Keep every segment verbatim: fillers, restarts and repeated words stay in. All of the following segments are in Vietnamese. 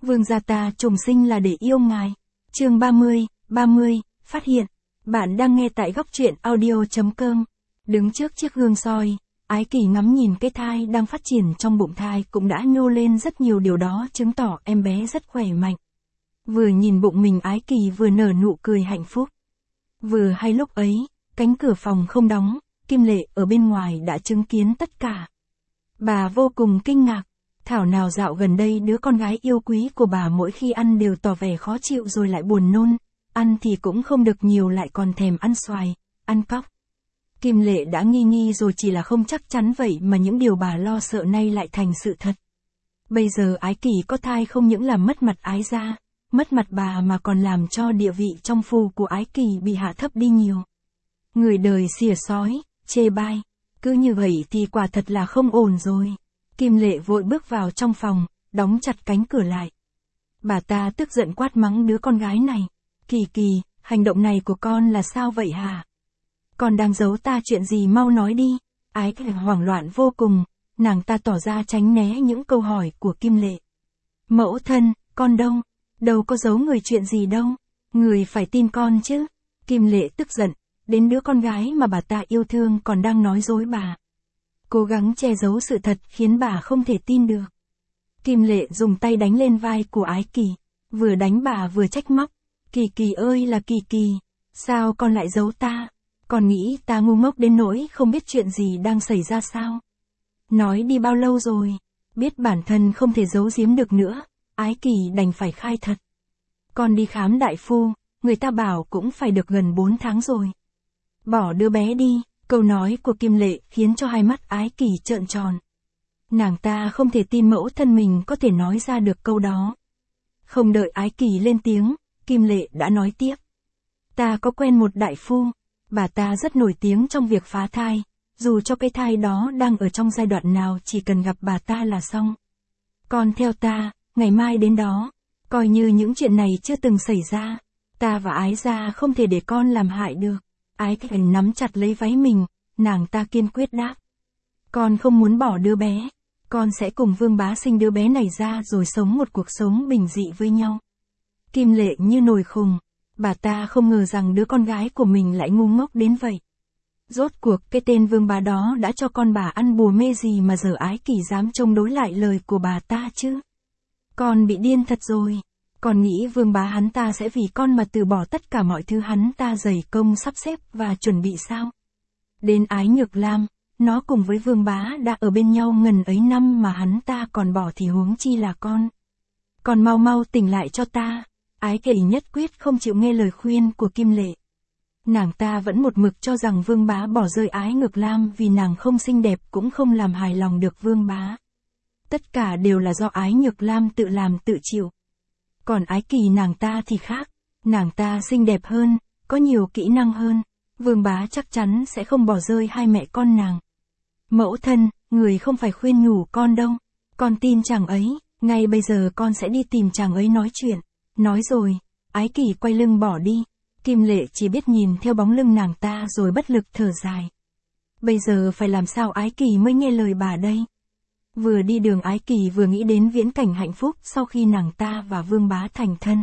Vương gia ta trùng sinh là để yêu ngài. Chương ba mươi, ba mươi, phát hiện. Bạn đang nghe tại góc truyện audio.com. Đứng trước chiếc gương soi, Ái Kỳ ngắm nhìn cái thai đang phát triển trong bụng thai cũng đã nhô lên rất nhiều, điều đó chứng tỏ em bé rất khỏe mạnh. Vừa nhìn bụng mình, Ái Kỳ vừa nở nụ cười hạnh phúc. Vừa hay lúc ấy, cánh cửa phòng không đóng, Kim Lệ ở bên ngoài đã chứng kiến tất cả. Bà vô cùng kinh ngạc. Thảo nào dạo gần đây đứa con gái yêu quý của bà mỗi khi ăn đều tỏ vẻ khó chịu rồi lại buồn nôn, ăn thì cũng không được nhiều lại còn thèm ăn xoài, ăn cóc. Kim Lệ đã nghi nghi rồi, chỉ là không chắc chắn vậy mà những điều bà lo sợ nay lại thành sự thật. Bây giờ Ái Kỳ có thai không những làm mất mặt Ái gia, mất mặt bà mà còn làm cho địa vị trong phủ của Ái Kỳ bị hạ thấp đi nhiều. Người đời xỉa xói, chê bai, cứ như vậy thì quả thật là không ổn rồi. Kim Lệ vội bước vào trong phòng, đóng chặt cánh cửa lại. Bà ta tức giận quát mắng đứa con gái này. Kỳ Kỳ, hành động này của con là sao vậy hả? Con đang giấu ta chuyện gì, mau nói đi. Ái Kỳ hoảng loạn vô cùng, nàng ta tỏ ra tránh né những câu hỏi của Kim Lệ. Mẫu thân, con đâu? Đâu có giấu người chuyện gì đâu. Người phải tin con chứ. Kim Lệ tức giận, đến đứa con gái mà bà ta yêu thương còn đang nói dối bà. Cố gắng che giấu sự thật khiến bà không thể tin được. Kim Lệ dùng tay đánh lên vai của Ái Kỳ, vừa đánh bà vừa trách móc. Kỳ Kỳ ơi là Kỳ Kỳ, sao con lại giấu ta? Con nghĩ ta ngu ngốc đến nỗi không biết chuyện gì đang xảy ra sao? Nói đi bao lâu rồi? Biết bản thân không thể giấu giếm được nữa, Ái Kỳ đành phải khai thật. Con đi khám đại phu, người ta bảo cũng phải được gần bốn tháng rồi. Bỏ đứa bé đi. Câu nói của Kim Lệ khiến cho hai mắt Ái Kỳ trợn tròn. Nàng ta không thể tin mẫu thân mình có thể nói ra được câu đó. Không đợi Ái Kỳ lên tiếng, Kim Lệ đã nói tiếp. Ta có quen một đại phu, bà ta rất nổi tiếng trong việc phá thai, dù cho cái thai đó đang ở trong giai đoạn nào chỉ cần gặp bà ta là xong. Con theo ta, ngày mai đến đó, coi như những chuyện này chưa từng xảy ra, ta và Ái gia không thể để con làm hại được. Ái Kỳ nắm chặt lấy váy mình, nàng ta kiên quyết đáp. Con không muốn bỏ đứa bé, con sẽ cùng Vương bá sinh đứa bé này ra rồi sống một cuộc sống bình dị với nhau. Kim Lệ như nồi khùng, bà ta không ngờ rằng đứa con gái của mình lại ngu ngốc đến vậy. Rốt cuộc cái tên Vương bá đó đã cho con bà ăn bùa mê gì mà giờ Ái Kỳ dám chống đối lại lời của bà ta chứ? Con bị điên thật rồi. Con nghĩ Vương bá hắn ta sẽ vì con mà từ bỏ tất cả mọi thứ hắn ta dày công sắp xếp và chuẩn bị sao? Đến Ái Nhược Lam, nó cùng với Vương bá đã ở bên nhau ngần ấy năm mà hắn ta còn bỏ thì huống chi là con. Con mau mau tỉnh lại cho ta. Ái Kỳ nhất quyết không chịu nghe lời khuyên của Kim Lệ. Nàng ta vẫn một mực cho rằng Vương bá bỏ rơi Ái Nhược Lam vì nàng không xinh đẹp cũng không làm hài lòng được Vương bá. Tất cả đều là do Ái Nhược Lam tự làm tự chịu. Còn Ái Kỳ nàng ta thì khác, nàng ta xinh đẹp hơn, có nhiều kỹ năng hơn, Vương bá chắc chắn sẽ không bỏ rơi hai mẹ con nàng. Mẫu thân, người không phải khuyên nhủ con đâu, con tin chàng ấy, ngay bây giờ con sẽ đi tìm chàng ấy nói chuyện. Nói rồi, Ái Kỳ quay lưng bỏ đi, Kim Lệ chỉ biết nhìn theo bóng lưng nàng ta rồi bất lực thở dài. Bây giờ phải làm sao Ái Kỳ mới nghe lời bà đây? Vừa đi đường Ái Kỳ vừa nghĩ đến viễn cảnh hạnh phúc sau khi nàng ta và Vương bá thành thân.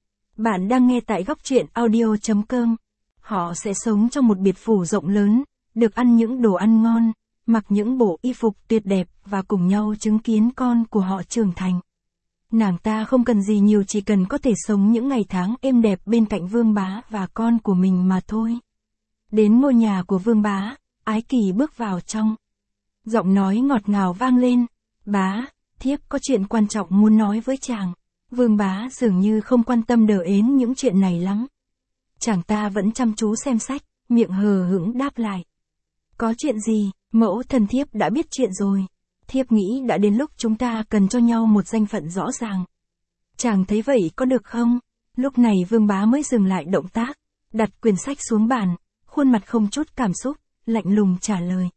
Bạn đang nghe tại góc truyện audio.com. Họ sẽ sống trong một biệt phủ rộng lớn, được ăn những đồ ăn ngon, mặc những bộ y phục tuyệt đẹp và cùng nhau chứng kiến con của họ trưởng thành. Nàng ta không cần gì nhiều, chỉ cần có thể sống những ngày tháng êm đẹp bên cạnh Vương bá và con của mình mà thôi. Đến ngôi nhà của Vương bá, Ái Kỳ bước vào trong. Giọng nói ngọt ngào vang lên. Bá, thiếp có chuyện quan trọng muốn nói với chàng. Vương bá dường như không quan tâm đờ ến những chuyện này lắm. Chàng ta vẫn chăm chú xem sách, miệng hờ hững đáp lại. Có chuyện gì, mẫu thân thiếp đã biết chuyện rồi. Thiếp nghĩ đã đến lúc chúng ta cần cho nhau một danh phận rõ ràng. Chàng thấy vậy có được không? Lúc này Vương bá mới dừng lại động tác, đặt quyển sách xuống bàn, khuôn mặt không chút cảm xúc, lạnh lùng trả lời.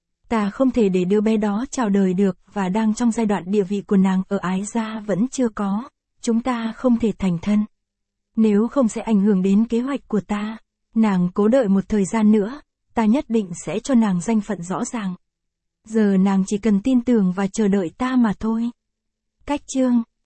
Ta không thể để đứa bé đó chào đời được và đang trong giai đoạn địa vị của nàng ở Ái gia vẫn chưa có, chúng ta không thể thành thân. Nếu không sẽ ảnh hưởng đến kế hoạch của ta, nàng cố đợi một thời gian nữa, ta nhất định sẽ cho nàng danh phận rõ ràng. Giờ nàng chỉ cần tin tưởng và chờ đợi ta mà thôi. Cách chương